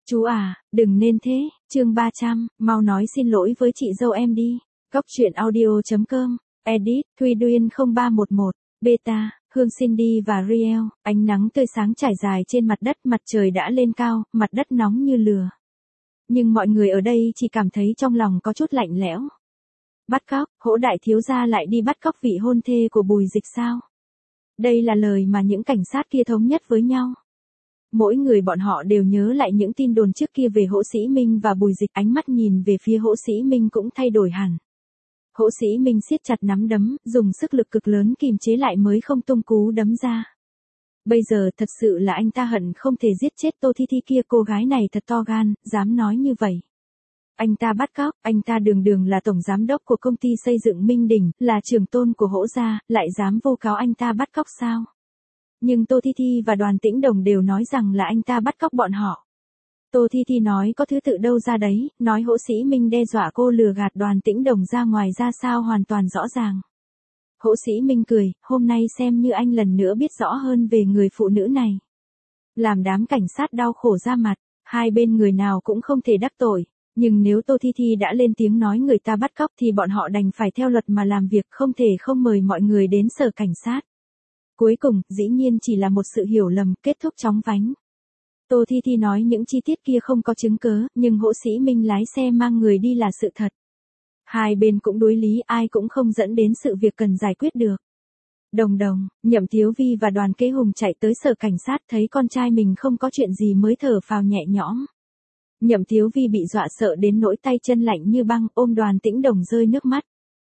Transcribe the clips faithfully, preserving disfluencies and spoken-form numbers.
Chú à, đừng nên thế, chương ba trăm, mau nói xin lỗi với chị dâu em đi. Góc truyện audio.com, edit, Thuy Duyên không ba một một, beta, Hương Cindy và Riel, ánh nắng tươi sáng trải dài trên mặt đất, mặt trời đã lên cao, mặt đất nóng như lửa. Nhưng mọi người ở đây chỉ cảm thấy trong lòng có chút lạnh lẽo. Bắt cóc, Hỗ đại thiếu gia lại đi bắt cóc vị hôn thê của Bùi Dịch sao? Đây là lời mà những cảnh sát kia thống nhất với nhau. Mỗi người bọn họ đều nhớ lại những tin đồn trước kia về Hỗ Sĩ Minh và Bùi Dịch, ánh mắt nhìn về phía Hỗ Sĩ Minh cũng thay đổi hẳn. Hỗ Sĩ Minh siết chặt nắm đấm, dùng sức lực cực lớn kìm chế lại mới không tung cú đấm ra. Bây giờ thật sự là anh ta hận không thể giết chết Tô Thi Thi kia, cô gái này thật to gan, dám nói như vậy. Anh ta bắt cóc, anh ta đường đường là tổng giám đốc của công ty xây dựng Minh Đình, là trưởng tôn của Hỗ gia, lại dám vu cáo anh ta bắt cóc sao? Nhưng Tô Thi Thi và Đoàn Tĩnh Đồng đều nói rằng là anh ta bắt cóc bọn họ. Tô Thi Thi nói có thứ tự đâu ra đấy, nói Hỗ Sĩ Minh đe dọa cô lừa gạt Đoàn Tĩnh Đồng ra ngoài ra sao hoàn toàn rõ ràng. Hỗ Sĩ Minh cười, hôm nay xem như anh lần nữa biết rõ hơn về người phụ nữ này. Làm đám cảnh sát đau khổ ra mặt, hai bên người nào cũng không thể đắc tội. Nhưng nếu Tô Thi Thi đã lên tiếng nói người ta bắt cóc thì bọn họ đành phải theo luật mà làm việc, không thể không mời mọi người đến sở cảnh sát. Cuối cùng, dĩ nhiên chỉ là một sự hiểu lầm, kết thúc chóng vánh. Tô Thi Thi nói những chi tiết kia không có chứng cớ, nhưng Hỗ Sĩ Minh lái xe mang người đi là sự thật. Hai bên cũng đối lý, ai cũng không dẫn đến sự việc cần giải quyết được. Đồng Đồng, Nhậm Thiếu Vi và Đoàn Kế Hùng chạy tới sở cảnh sát, thấy con trai mình không có chuyện gì mới thở phào nhẹ nhõm. Nhậm Thiếu Vi bị dọa sợ đến nỗi tay chân lạnh như băng, ôm Đoàn Tĩnh Đồng rơi nước mắt.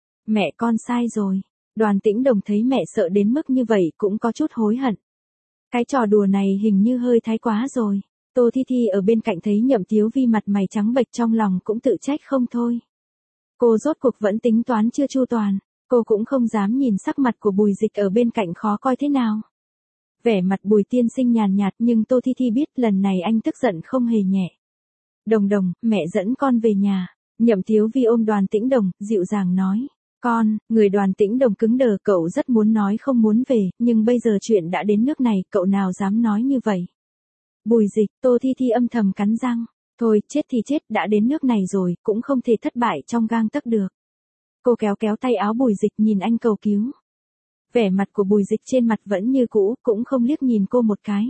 Mẹ con sai rồi. Đoàn Tĩnh Đồng thấy mẹ sợ đến mức như vậy cũng có chút hối hận. Cái trò đùa này hình như hơi thái quá rồi. Tô Thi Thi ở bên cạnh thấy Nhậm Thiếu Vi mặt mày trắng bệch trong lòng cũng tự trách không thôi. Cô rốt cuộc vẫn tính toán chưa chu toàn, cô cũng không dám nhìn sắc mặt của Bùi Dịch ở bên cạnh khó coi thế nào. Vẻ mặt Bùi tiên sinh nhàn nhạt nhưng Tô Thi Thi biết lần này anh tức giận không hề nhẹ. Đồng Đồng, mẹ dẫn con về nhà. Nhậm Thiếu Vi ôm Đoàn Tĩnh Đồng, dịu dàng nói. Con, người Đoàn Tĩnh Đồng cứng đờ, cậu rất muốn nói không muốn về, nhưng bây giờ chuyện đã đến nước này, cậu nào dám nói như vậy. Bùi Dịch, Tô Thi Thi âm thầm cắn răng. Thôi, chết thì chết, đã đến nước này rồi, cũng không thể thất bại trong gang tấc được. Cô kéo kéo tay áo Bùi Dịch nhìn anh cầu cứu. Vẻ mặt của Bùi Dịch trên mặt vẫn như cũ, cũng không liếc nhìn cô một cái.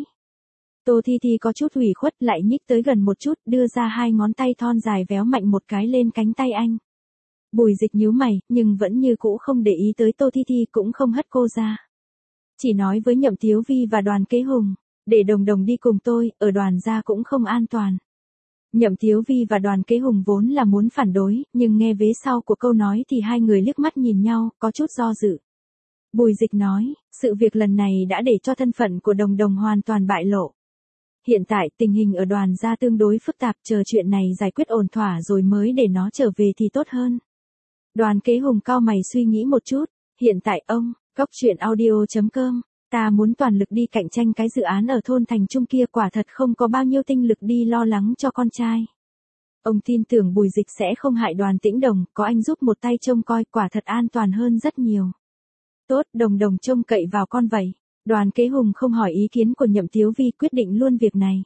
Tô Thi Thi có chút ủy khuất, lại nhích tới gần một chút, đưa ra hai ngón tay thon dài véo mạnh một cái lên cánh tay anh. Bùi Dịch nhíu mày, nhưng vẫn như cũ không để ý tới Tô Thi Thi, cũng không hất cô ra. Chỉ nói với Nhậm Thiếu Vi và Đoàn Kế Hùng, để Đồng Đồng đi cùng tôi, ở Đoàn gia cũng không an toàn. Nhậm Thiếu Vi và Đoàn Kế Hùng vốn là muốn phản đối, nhưng nghe vế sau của câu nói thì hai người liếc mắt nhìn nhau, có chút do dự. Bùi Dịch nói, sự việc lần này đã để cho thân phận của Đồng Đồng hoàn toàn bại lộ. Hiện tại tình hình ở Đoàn gia tương đối phức tạp, chờ chuyện này giải quyết ổn thỏa rồi mới để nó trở về thì tốt hơn. Đoàn Kế Hùng cau mày suy nghĩ một chút, hiện tại ông, góc truyện audio.com, ta muốn toàn lực đi cạnh tranh cái dự án ở thôn Thành Trung kia, quả thật không có bao nhiêu tinh lực đi lo lắng cho con trai. Ông tin tưởng Bùi Dịch sẽ không hại Đoàn Tĩnh Đồng, có anh giúp một tay trông coi, quả thật an toàn hơn rất nhiều. Tốt, Đồng Đồng trông cậy vào con vậy. Đoàn Kế Hùng không hỏi ý kiến của Nhậm Thiếu Vi, quyết định luôn việc này.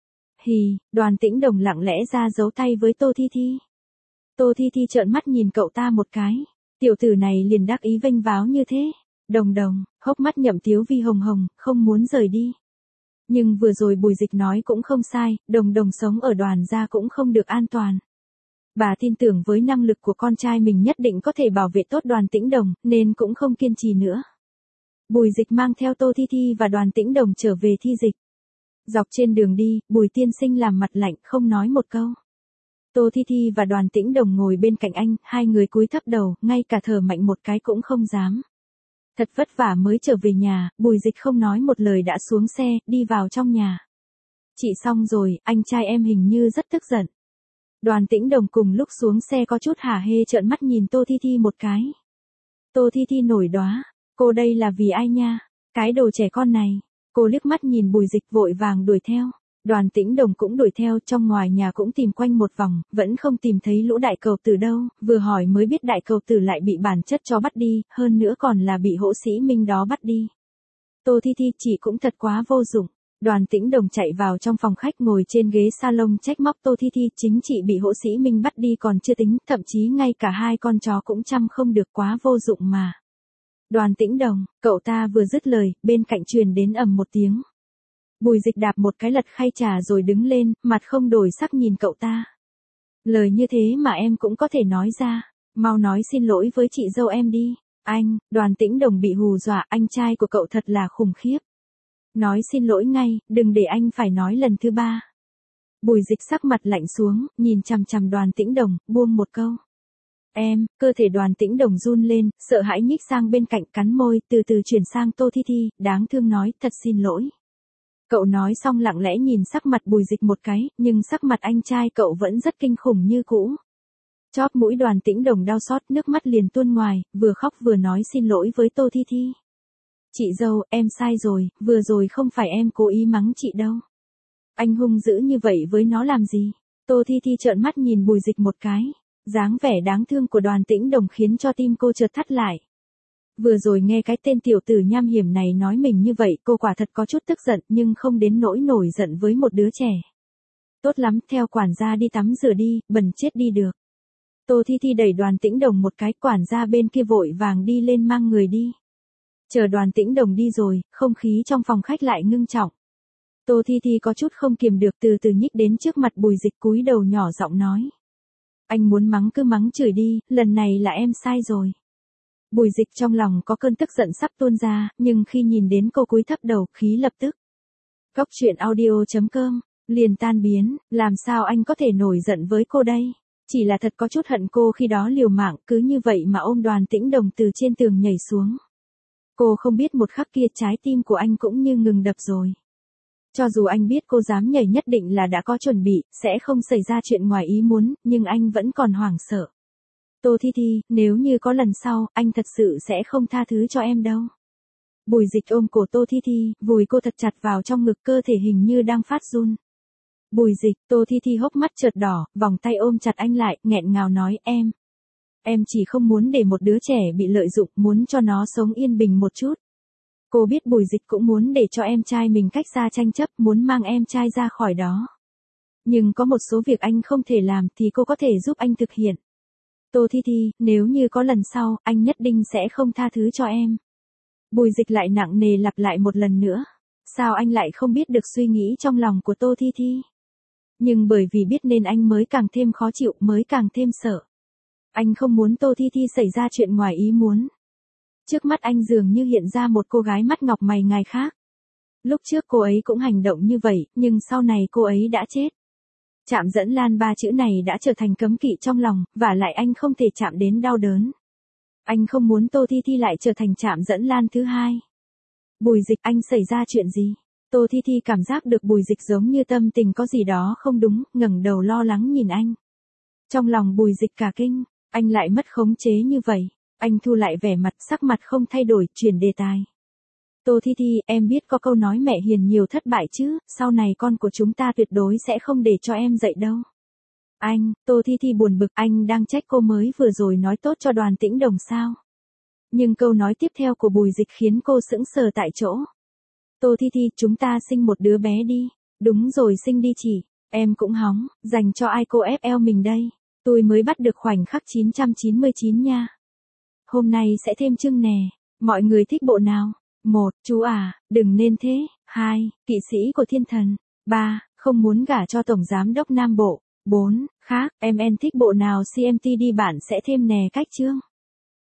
Hì, Đoàn Tĩnh Đồng lặng lẽ ra giấu tay với Tô Thi Thi. Tô Thi Thi trợn mắt nhìn cậu ta một cái. Tiểu tử này liền đắc ý vênh váo như thế. Đồng Đồng, hốc mắt Nhậm Thiếu Vi hồng hồng, không muốn rời đi. Nhưng vừa rồi Bùi Dịch nói cũng không sai, Đồng Đồng sống ở Đoàn gia cũng không được an toàn. Bà tin tưởng với năng lực của con trai mình nhất định có thể bảo vệ tốt Đoàn Tĩnh Đồng, nên cũng không kiên trì nữa. Bùi Dịch mang theo Tô Thi Thi và Đoàn Tĩnh Đồng trở về Thi Dịch. Dọc trên đường đi, Bùi tiên sinh làm mặt lạnh không nói một câu. Tô Thi Thi và Đoàn Tĩnh Đồng ngồi bên cạnh anh, hai người cúi thấp đầu, ngay cả thở mạnh một cái cũng không dám. Thật vất vả mới trở về nhà, Bùi Dịch không nói một lời đã xuống xe, đi vào trong nhà. Chị xong rồi, anh trai em hình như rất tức giận. Đoàn Tĩnh Đồng cùng lúc xuống xe có chút hả hê trợn mắt nhìn Tô Thi Thi một cái. Tô Thi Thi nổi đoá, cô đây là vì ai nha, cái đồ trẻ con này. Cô liếc mắt nhìn Bùi Dịch vội vàng đuổi theo. Đoàn Tĩnh Đồng cũng đuổi theo, trong ngoài nhà cũng tìm quanh một vòng, vẫn không tìm thấy lũ đại cầu tử đâu, vừa hỏi mới biết đại cầu tử lại bị bản chất cho bắt đi, hơn nữa còn là bị Hỗ Sĩ Minh đó bắt đi. Tô Thi Thi, chị cũng thật quá vô dụng. Đoàn Tĩnh Đồng chạy vào trong phòng khách ngồi trên ghế salon trách móc Tô Thi Thi, chính chị bị Hỗ Sĩ Minh bắt đi còn chưa tính, thậm chí ngay cả hai con chó cũng chăm không được, quá vô dụng mà. Đoàn Tĩnh Đồng, cậu ta vừa dứt lời, bên cạnh truyền đến ầm một tiếng. Bùi Dịch đạp một cái lật khay trà rồi đứng lên, mặt không đổi sắc nhìn cậu ta. Lời như thế mà em cũng có thể nói ra, mau nói xin lỗi với chị dâu em đi. Anh, Đoàn Tĩnh Đồng bị hù dọa, anh trai của cậu thật là khủng khiếp. Nói xin lỗi ngay, đừng để anh phải nói lần thứ ba. Bùi Dịch sắc mặt lạnh xuống, nhìn chằm chằm Đoàn Tĩnh Đồng, buông một câu. Em, cơ thể Đoàn Tĩnh Đồng run lên, sợ hãi nhích sang bên cạnh cắn môi, từ từ chuyển sang Tô Thi Thi, đáng thương nói, thật xin lỗi. Cậu nói xong lặng lẽ nhìn sắc mặt Bùi Dịch một cái, nhưng sắc mặt anh trai cậu vẫn rất kinh khủng như cũ. Chóp mũi Đoàn Tĩnh Đồng đau xót, nước mắt liền tuôn ngoài, vừa khóc vừa nói xin lỗi với Tô Thi Thi. Chị dâu, em sai rồi, vừa rồi không phải em cố ý mắng chị đâu. Anh hung dữ như vậy với nó làm gì? Tô Thi Thi trợn mắt nhìn Bùi Dịch một cái. Dáng vẻ đáng thương của Đoàn Tĩnh Đồng khiến cho tim cô chợt thắt lại. Vừa rồi nghe cái tên tiểu tử nham hiểm này nói mình như vậy, cô quả thật có chút tức giận, nhưng không đến nỗi nổi giận với một đứa trẻ. Tốt lắm, theo quản gia đi tắm rửa đi, bẩn chết đi được. Tô Thi Thi đẩy Đoàn Tĩnh Đồng một cái, quản gia bên kia vội vàng đi lên mang người đi. Chờ Đoàn Tĩnh Đồng đi rồi, không khí trong phòng khách lại ngưng trọng. Tô Thi Thi có chút không kiềm được, từ từ nhích đến trước mặt Bùi Dịch, cúi đầu nhỏ giọng nói. Anh muốn mắng cứ mắng chửi đi, lần này là em sai rồi. Bùi Dịch trong lòng có cơn tức giận sắp tuôn ra, nhưng khi nhìn đến cô cúi thấp đầu, khí lập tức. Cốc truyện audio chấm com, liền tan biến, làm sao anh có thể nổi giận với cô đây? Chỉ là thật có chút hận cô khi đó liều mạng, cứ như vậy mà ôm Đoàn Tĩnh Đồng từ trên tường nhảy xuống. Cô không biết một khắc kia trái tim của anh cũng như ngừng đập rồi. Cho dù anh biết cô dám nhảy nhất định là đã có chuẩn bị, sẽ không xảy ra chuyện ngoài ý muốn, nhưng anh vẫn còn hoảng sợ. Tô Thi Thi, nếu như có lần sau, anh thật sự sẽ không tha thứ cho em đâu. Bùi Dịch ôm cổ Tô Thi Thi, vùi cô thật chặt vào trong ngực, cơ thể hình như đang phát run. Bùi Dịch, Tô Thi Thi hốc mắt chợt đỏ, vòng tay ôm chặt anh lại, nghẹn ngào nói em. Em chỉ không muốn để một đứa trẻ bị lợi dụng, muốn cho nó sống yên bình một chút. Cô biết Bùi Dịch cũng muốn để cho em trai mình cách ra tranh chấp, muốn mang em trai ra khỏi đó. Nhưng có một số việc anh không thể làm thì cô có thể giúp anh thực hiện. Tô Thi Thi, nếu như có lần sau, anh nhất định sẽ không tha thứ cho em. Bùi Dịch lại nặng nề lặp lại một lần nữa. Sao anh lại không biết được suy nghĩ trong lòng của Tô Thi Thi? Nhưng bởi vì biết nên anh mới càng thêm khó chịu, mới càng thêm sợ. Anh không muốn Tô Thi Thi xảy ra chuyện ngoài ý muốn. Trước mắt anh dường như hiện ra một cô gái mắt ngọc mày ngài khác. Lúc trước cô ấy cũng hành động như vậy, nhưng sau này cô ấy đã chết. Chạm dẫn lan ba chữ này đã trở thành cấm kỵ trong lòng, và lại anh không thể chạm đến đau đớn. Anh không muốn Tô Thi Thi lại trở thành chạm dẫn lan thứ hai. Bùi Dịch, anh xảy ra chuyện gì? Tô Thi Thi cảm giác được Bùi Dịch giống như tâm tình có gì đó không đúng, ngẩng đầu lo lắng nhìn anh. Trong lòng Bùi Dịch cả kinh, anh lại mất khống chế như vậy. Anh thu lại vẻ mặt, sắc mặt không thay đổi, chuyển đề tài. Tô Thi Thi, em biết có câu nói mẹ hiền nhiều thất bại chứ, sau này con của chúng ta tuyệt đối sẽ không để cho em dậy đâu. Anh, Tô Thi Thi buồn bực, anh đang trách cô mới vừa rồi nói tốt cho Đoàn Tĩnh Đồng sao? Nhưng câu nói tiếp theo của Bùi Dịch khiến cô sững sờ tại chỗ. Tô Thi Thi, chúng ta sinh một đứa bé đi. Đúng rồi, sinh đi chị. Em cũng hóng, dành cho ai cô ép eo mình đây. Tôi mới bắt được khoảnh khắc chín trăm chín mươi chín nha. Hôm nay sẽ thêm chương nè. Mọi người thích bộ nào? một. Chú à, đừng nên thế. hai. Kỵ sĩ của thiên thần. ba. Không muốn gả cho Tổng Giám đốc Nam Bộ. bốn. Khác, em en thích bộ nào xê em tê đi, bạn sẽ thêm nè cách chương.